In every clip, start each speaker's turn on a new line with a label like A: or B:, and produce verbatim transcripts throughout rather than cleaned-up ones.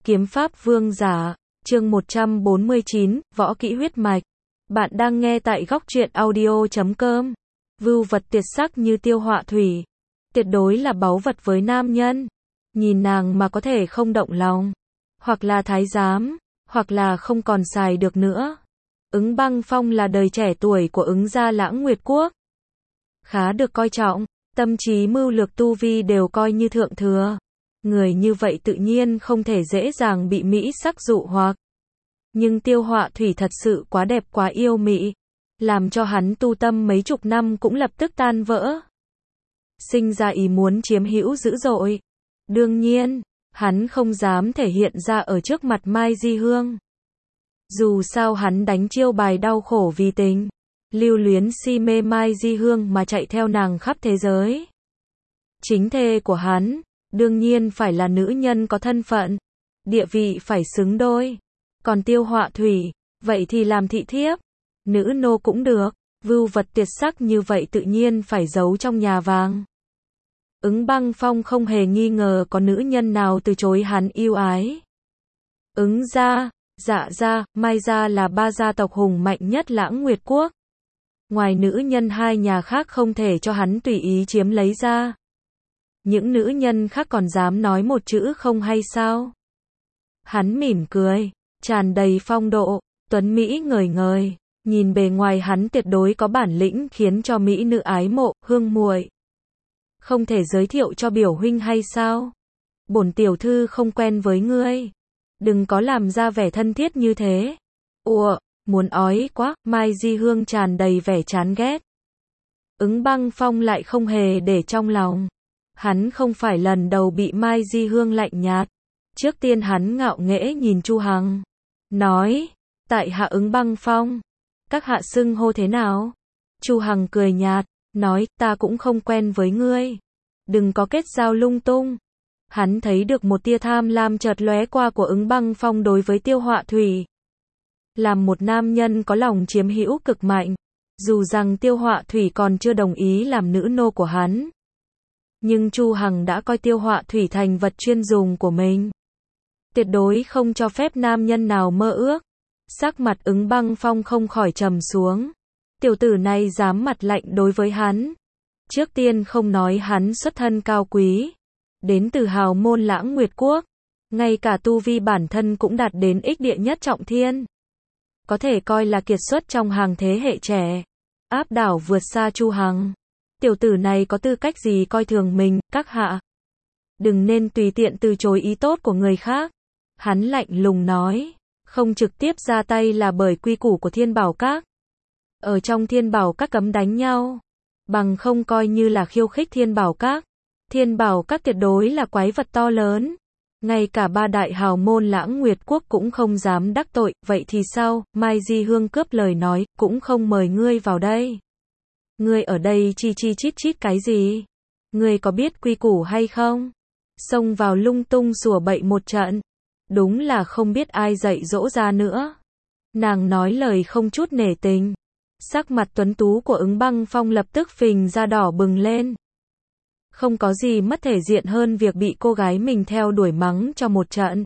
A: Kiếm pháp vương giả, chương một trăm bốn mươi chín, võ kỹ huyết mạch. Bạn đang nghe tại góc truyện audio chấm com. Vưu vật tuyệt sắc như Tiêu Họa Thủy, tuyệt đối là báu vật với nam nhân. Nhìn nàng mà có thể không động lòng, hoặc là thái giám, hoặc là không còn xài được nữa. Ứng Băng Phong là đời trẻ tuổi của Ứng gia Lãng Nguyệt Quốc, khá được coi trọng, tâm trí mưu lược tu vi đều coi như thượng thừa. Người như vậy tự nhiên không thể dễ dàng bị mỹ sắc dụ hoặc. Nhưng Tiêu Họa Thủy thật sự quá đẹp quá yêu mị, làm cho hắn tu tâm mấy chục năm cũng lập tức tan vỡ. Sinh ra ý muốn chiếm hữu dữ dội. Đương nhiên, hắn không dám thể hiện ra ở trước mặt Mai Di Hương. Dù sao hắn đánh chiêu bài đau khổ vì tình, lưu luyến si mê Mai Di Hương mà chạy theo nàng khắp thế giới. Chính thê của hắn, đương nhiên phải là nữ nhân có thân phận, địa vị phải xứng đôi. Còn Tiêu Họa Thủy, vậy thì làm thị thiếp, nữ nô cũng được, vưu vật tuyệt sắc như vậy tự nhiên phải giấu trong nhà vàng. Ứng Băng Phong không hề nghi ngờ có nữ nhân nào từ chối hắn yêu ái. Ứng gia, Dạ gia, Mai gia là ba gia tộc hùng mạnh nhất Lãng Nguyệt Quốc. Ngoài nữ nhân hai nhà khác không thể cho hắn tùy ý chiếm lấy ra. Những nữ nhân khác còn dám nói một chữ không hay sao? Hắn mỉm cười, tràn đầy phong độ, tuấn mỹ ngời ngời, nhìn bề ngoài hắn tuyệt đối có bản lĩnh khiến cho mỹ nữ ái mộ, hương muội. Không thể giới thiệu cho biểu huynh hay sao? Bổn tiểu thư không quen với ngươi, đừng có làm ra vẻ thân thiết như thế. Ủa, muốn ói quá, Mai Di Hương tràn đầy vẻ chán ghét. Ứng Băng Phong lại không hề để trong lòng. Hắn không phải lần đầu bị Mai Di Hương lạnh nhạt. Trước tiên hắn ngạo nghễ nhìn Chu Hằng, nói, tại hạ Ứng Băng Phong, các hạ xưng hô thế nào? Chu Hằng cười nhạt, nói, ta cũng không quen với ngươi, đừng có kết giao lung tung. Hắn thấy được một tia tham lam chợt lóe qua của Ứng Băng Phong đối với Tiêu Họa Thủy. Làm một nam nhân có lòng chiếm hữu cực mạnh, dù rằng Tiêu Họa Thủy còn chưa đồng ý làm nữ nô của hắn. Nhưng Chu Hằng đã coi Tiêu Họa Thủy thành vật chuyên dùng của mình. Tuyệt đối không cho phép nam nhân nào mơ ước. Sắc mặt Ứng Băng Phong không khỏi trầm xuống. Tiểu tử này dám mặt lạnh đối với hắn. Trước tiên không nói hắn xuất thân cao quý, đến từ hào môn Lãng Nguyệt Quốc, ngay cả tu vi bản thân cũng đạt đến ích địa nhất trọng thiên. Có thể coi là kiệt xuất trong hàng thế hệ trẻ, áp đảo vượt xa Chu Hằng. Tiểu tử này có tư cách gì coi thường mình, các hạ? Đừng nên tùy tiện từ chối ý tốt của người khác. Hắn lạnh lùng nói, không trực tiếp ra tay là bởi quy củ của Thiên Bảo Các. Ở trong Thiên Bảo Các cấm đánh nhau, bằng không coi như là khiêu khích Thiên Bảo Các. Thiên Bảo Các tuyệt đối là quái vật to lớn. Ngay cả ba đại hào môn Lãng Nguyệt Quốc cũng không dám đắc tội, vậy thì sao? Mai Di Hương cướp lời nói, cũng không mời ngươi vào đây. Ngươi ở đây chi chi chít chít cái gì? Ngươi có biết quy củ hay không? Xông vào lung tung sủa bậy một trận. Đúng là không biết ai dạy dỗ ra nữa. Nàng nói lời không chút nể tình. Sắc mặt tuấn tú của Ứng Băng Phong lập tức phình ra đỏ bừng lên. Không có gì mất thể diện hơn việc bị cô gái mình theo đuổi mắng cho một trận.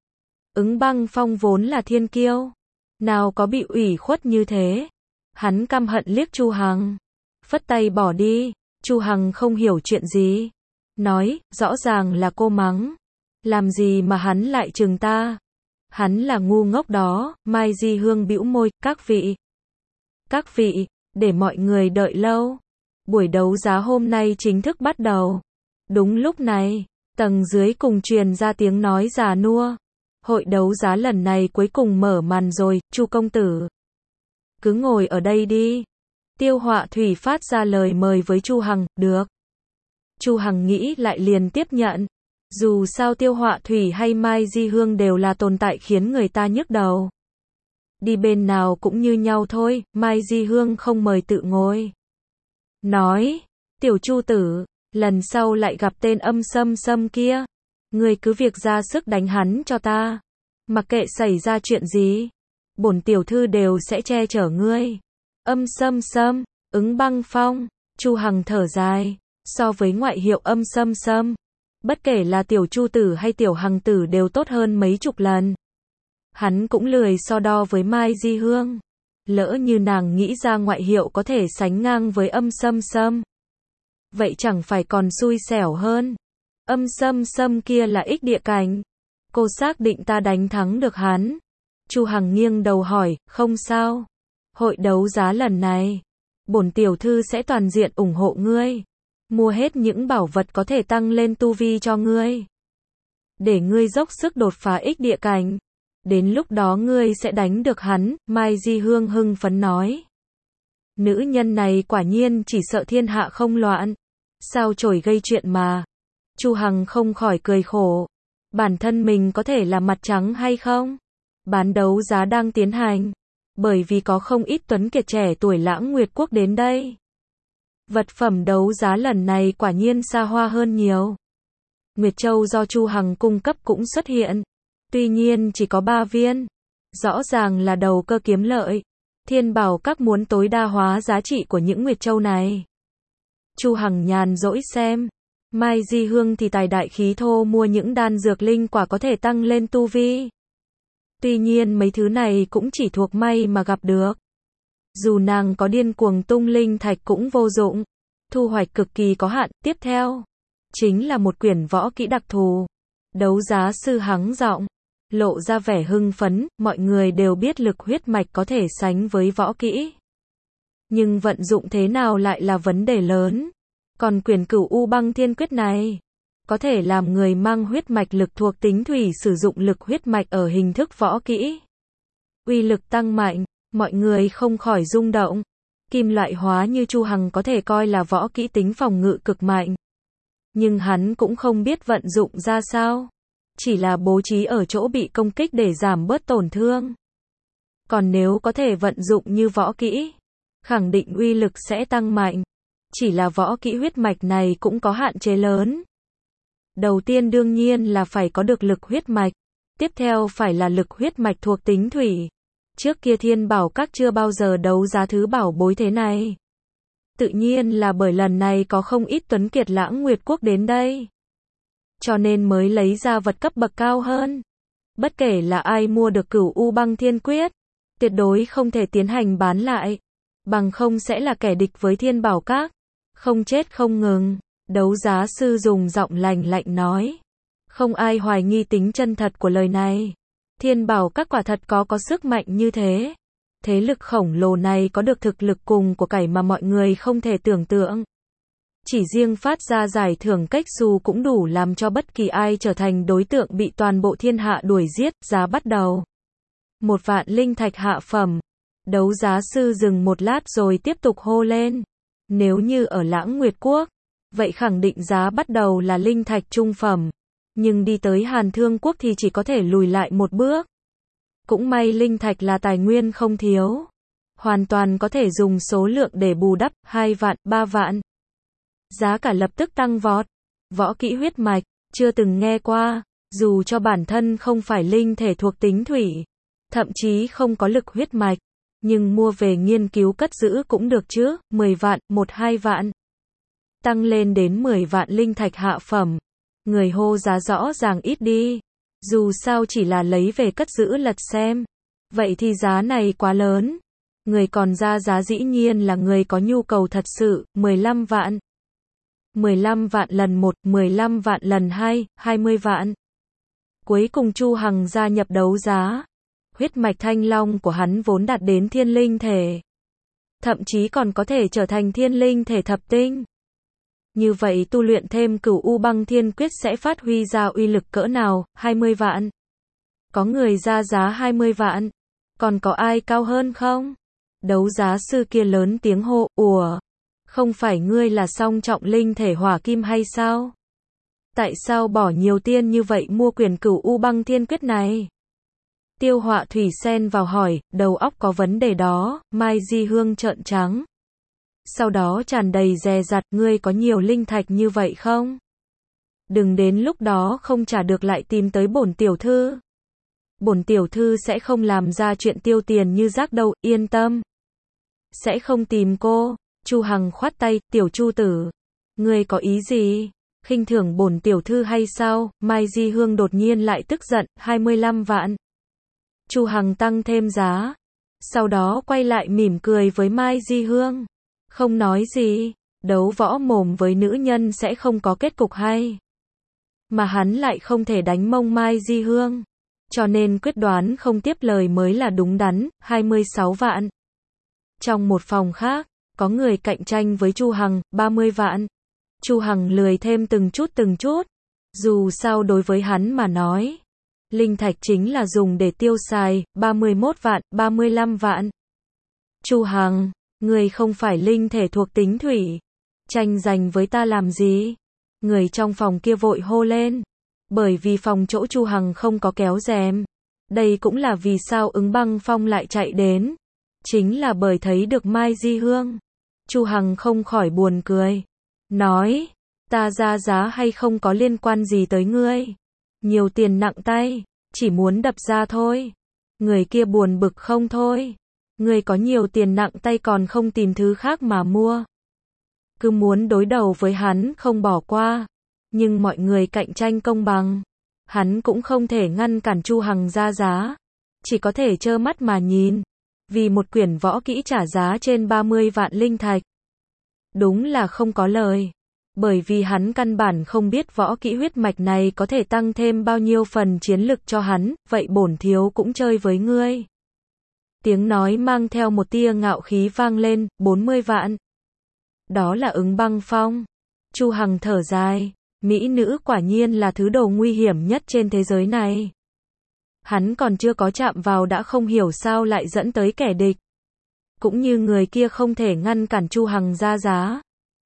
A: Ứng Băng Phong vốn là thiên kiêu, nào có bị ủy khuất như thế. Hắn căm hận liếc Chu Hằng, phất tay bỏ đi. Chu Hằng không hiểu chuyện gì, nói, rõ ràng là cô mắng, làm gì mà hắn lại trừng ta? Hắn là ngu ngốc đó. Mai Di Hương bĩu môi, các vị, các vị, để mọi người đợi lâu. Buổi đấu giá hôm nay chính thức bắt đầu. Đúng lúc này, tầng dưới cùng truyền ra tiếng nói già nua. Hội đấu giá lần này cuối cùng mở màn rồi, Chu công tử. Cứ ngồi ở đây đi. Tiêu Họa Thủy phát ra lời mời với Chu Hằng, được. Chu Hằng nghĩ lại liền tiếp nhận. Dù sao Tiêu Họa Thủy hay Mai Di Hương đều là tồn tại khiến người ta nhức đầu. Đi bên nào cũng như nhau thôi, Mai Di Hương không mời tự ngồi. Nói, tiểu Chu tử, lần sau lại gặp tên âm sâm sâm kia, ngươi cứ việc ra sức đánh hắn cho ta. Mặc kệ xảy ra chuyện gì, bổn tiểu thư đều sẽ che chở ngươi. Âm sâm sâm, Ứng Băng Phong, Chu Hằng thở dài, so với ngoại hiệu âm sâm sâm, Bất kể là tiểu Chu tử hay tiểu Hằng tử đều tốt hơn mấy chục lần. Hắn cũng lười so đo với Mai Di Hương. Lỡ như nàng nghĩ ra ngoại hiệu có thể sánh ngang với Âm Sâm Sâm. Vậy chẳng phải còn xui xẻo hơn. Âm Sâm Sâm kia là ích địa cảnh. Cô xác định ta đánh thắng được hắn. Chu Hằng nghiêng đầu hỏi, không sao. Hội đấu giá lần này, bổn tiểu thư sẽ toàn diện ủng hộ ngươi. Mua hết những bảo vật có thể tăng lên tu vi cho ngươi. Để ngươi dốc sức đột phá ích địa cảnh. Đến lúc đó ngươi sẽ đánh được hắn, Mai Di Hương hưng phấn nói. Nữ nhân này quả nhiên chỉ sợ thiên hạ không loạn. Sao chổi gây chuyện mà. Chu Hằng không khỏi cười khổ. Bản thân mình có thể là mặt trắng hay không? Bán đấu giá đang tiến hành. Bởi vì có không ít tuấn kiệt trẻ tuổi Lãng Nguyệt Quốc đến đây. Vật phẩm đấu giá lần này quả nhiên xa hoa hơn nhiều. Nguyệt Châu do Chu Hằng cung cấp cũng xuất hiện. Tuy nhiên chỉ có ba viên. Rõ ràng là đầu cơ kiếm lợi. Thiên Bảo Các muốn tối đa hóa giá trị của những Nguyệt Châu này. Chu Hằng nhàn rỗi xem. Mai Di Hương thì tài đại khí thô mua những đan dược linh quả có thể tăng lên tu vi. Tuy nhiên mấy thứ này cũng chỉ thuộc may mà gặp được. Dù nàng có điên cuồng tung linh thạch cũng vô dụng. Thu hoạch cực kỳ có hạn. Tiếp theo, chính là một quyển võ kỹ đặc thù. Đấu giá sư hắng giọng, lộ ra vẻ hưng phấn, mọi người đều biết lực huyết mạch có thể sánh với võ kỹ. Nhưng vận dụng thế nào lại là vấn đề lớn. Còn quyển Cửu U Băng Thiên Quyết này, có thể làm người mang huyết mạch lực thuộc tính thủy sử dụng lực huyết mạch ở hình thức võ kỹ. Uy lực tăng mạnh, mọi người không khỏi rung động. Kim loại hóa như Chu Hằng có thể coi là võ kỹ tính phòng ngự cực mạnh. Nhưng hắn cũng không biết vận dụng ra sao. Chỉ là bố trí ở chỗ bị công kích để giảm bớt tổn thương. Còn nếu có thể vận dụng như võ kỹ, khẳng định uy lực sẽ tăng mạnh. Chỉ là võ kỹ huyết mạch này cũng có hạn chế lớn. Đầu tiên đương nhiên là phải có được lực huyết mạch. Tiếp theo phải là lực huyết mạch thuộc tính thủy. Trước kia Thiên Bảo Các chưa bao giờ đấu giá thứ bảo bối thế này. Tự nhiên là bởi lần này có không ít tuấn kiệt Lãng Nguyệt Quốc đến đây. Cho nên mới lấy ra vật cấp bậc cao hơn. Bất kể là ai mua được Cửu U Băng Thiên Quyết, tuyệt đối không thể tiến hành bán lại. Bằng không sẽ là kẻ địch với Thiên Bảo Các. Không chết không ngừng. Đấu giá sư dùng giọng lành lạnh nói. Không ai hoài nghi tính chân thật của lời này. Thiên Bảo Các quả thật có có sức mạnh như thế. Thế lực khổng lồ này có được thực lực cùng của cải mà mọi người không thể tưởng tượng. Chỉ riêng phát ra giải thưởng cách xù cũng đủ làm cho bất kỳ ai trở thành đối tượng bị toàn bộ thiên hạ đuổi giết. Giá bắt đầu. Một vạn linh thạch hạ phẩm. Đấu giá sư dừng một lát rồi tiếp tục hô lên. Nếu như ở Lãng Nguyệt Quốc, vậy khẳng định giá bắt đầu là linh thạch trung phẩm. Nhưng đi tới Hàn Thương Quốc thì chỉ có thể lùi lại một bước. Cũng may linh thạch là tài nguyên không thiếu. Hoàn toàn có thể dùng số lượng để bù đắp, hai vạn, ba vạn. Giá cả lập tức tăng vọt. Võ kỹ huyết mạch, chưa từng nghe qua, dù cho bản thân không phải linh thể thuộc tính thủy, thậm chí không có lực huyết mạch, nhưng mua về nghiên cứu cất giữ cũng được chứ, mười vạn, một hai vạn. Tăng lên đến mười vạn linh thạch hạ phẩm. Người hô giá rõ ràng ít đi. Dù sao chỉ là lấy về cất giữ lật xem. Vậy thì giá này quá lớn. Người còn ra giá dĩ nhiên là người có nhu cầu thật sự, mười lăm vạn. mười lăm vạn lần một, mười lăm vạn lần hai, hai mươi vạn. Cuối cùng Chu Hằng gia nhập đấu giá. Huyết mạch thanh long của hắn vốn đạt đến thiên linh thể. Thậm chí còn có thể trở thành thiên linh thể thập tinh. Như vậy tu luyện thêm Cửu U Băng Thiên Quyết sẽ phát huy ra uy lực cỡ nào, hai mươi vạn. Có người ra giá hai mươi vạn. Còn có ai cao hơn không? Đấu giá sư kia lớn tiếng hô, ủa? Không phải ngươi là song trọng linh thể hỏa kim hay sao? Tại sao bỏ nhiều tiền như vậy mua quyển Cửu U Băng Thiên Quyết này? Tiêu Họa Thủy xen vào hỏi, đầu óc có vấn đề đó. Mai Di Hương trợn trắng. Sau đó tràn đầy dè dặt, ngươi có nhiều linh thạch như vậy không? Đừng đến lúc đó không trả được lại tìm tới bổn tiểu thư. Bổn tiểu thư sẽ không làm ra chuyện tiêu tiền như rác đâu, yên tâm. Sẽ không tìm cô. Chu Hằng khoát tay, tiểu Chu tử. Ngươi có ý gì? khinh thường bổn tiểu thư hay sao? Mai Di Hương đột nhiên lại tức giận, hai mươi lăm vạn. Chu Hằng tăng thêm giá. Sau đó quay lại mỉm cười với Mai Di Hương. Không nói gì, đấu võ mồm với nữ nhân sẽ không có kết cục hay. Mà hắn lại không thể đánh mông Mai Di Hương. Cho nên quyết đoán không tiếp lời mới là đúng đắn, hai mươi sáu vạn. Trong một phòng khác, có người cạnh tranh với Chu Hằng, ba mươi vạn. Chu Hằng lười thêm từng chút từng chút. Dù sao đối với hắn mà nói, linh thạch chính là dùng để tiêu xài, ba mươi mốt vạn, ba mươi lăm vạn. Chu Hằng, người không phải linh thể thuộc tính thủy. Tranh giành với ta làm gì? Người trong phòng kia vội hô lên. Bởi vì phòng chỗ Chu Hằng không có kéo rèm. Đây cũng là vì sao Ứng Băng Phong lại chạy đến. Chính là bởi thấy được Mai Di Hương. Chu Hằng không khỏi buồn cười. Nói, ta ra giá hay không có liên quan gì tới ngươi. Nhiều tiền nặng tay, chỉ muốn đập ra thôi. Người kia buồn bực không thôi. Ngươi có nhiều tiền nặng tay còn không tìm thứ khác mà mua. Cứ muốn đối đầu với hắn không bỏ qua. Nhưng mọi người cạnh tranh công bằng. Hắn cũng không thể ngăn cản Chu Hằng ra giá. Chỉ có thể trơ mắt mà nhìn. Vì một quyển võ kỹ trả giá trên ba mươi vạn linh thạch. Đúng là không có lời. Bởi vì hắn căn bản không biết võ kỹ huyết mạch này có thể tăng thêm bao nhiêu phần chiến lực cho hắn, vậy bổn thiếu cũng chơi với ngươi. Tiếng nói mang theo một tia ngạo khí vang lên, bốn mươi vạn. Đó là Ứng Băng Phong. Chu Hằng thở dài, mỹ nữ quả nhiên là thứ đồ nguy hiểm nhất trên thế giới này. Hắn còn chưa có chạm vào đã không hiểu sao lại dẫn tới kẻ địch. Cũng như người kia không thể ngăn cản Chu Hằng ra giá.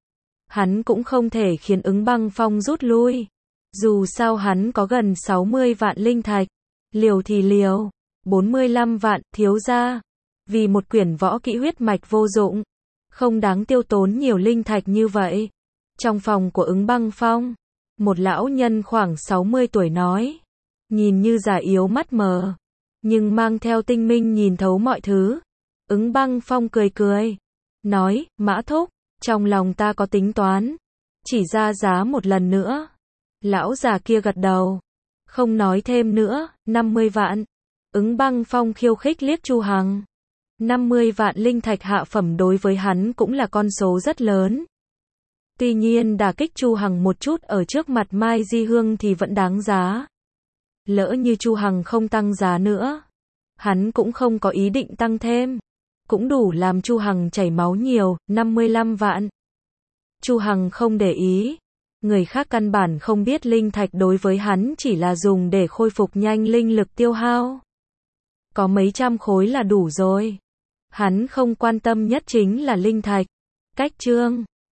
A: Hắn cũng không thể khiến Ứng Băng Phong rút lui. Dù sao hắn có gần sáu mươi vạn linh thạch. Liều thì liều. bốn mươi lăm vạn, thiếu gia. Vì một quyển võ kỹ huyết mạch vô dụng. Không đáng tiêu tốn nhiều linh thạch như vậy. Trong phòng của Ứng Băng Phong, một lão nhân khoảng sáu mươi tuổi nói. Nhìn như già yếu mắt mờ. Nhưng mang theo tinh minh nhìn thấu mọi thứ. Ứng Băng Phong cười cười. Nói, Mã Thúc, trong lòng ta có tính toán. Chỉ ra giá một lần nữa. Lão già kia gật đầu. Không nói thêm nữa, năm mươi vạn. Ứng Băng Phong khiêu khích liếc Chu Hằng. năm mươi vạn linh thạch hạ phẩm đối với hắn cũng là con số rất lớn. Tuy nhiên đả kích Chu Hằng một chút ở trước mặt Mai Di Hương thì vẫn đáng giá. Lỡ như Chu Hằng không tăng giá nữa, hắn cũng không có ý định tăng thêm. Cũng đủ làm Chu Hằng chảy máu nhiều, năm mươi lăm vạn. Chu Hằng không để ý. Người khác căn bản không biết linh thạch đối với hắn chỉ là dùng để khôi phục nhanh linh lực tiêu hao. Có mấy trăm khối là đủ rồi. Hắn không quan tâm nhất chính là linh thạch. Cách chương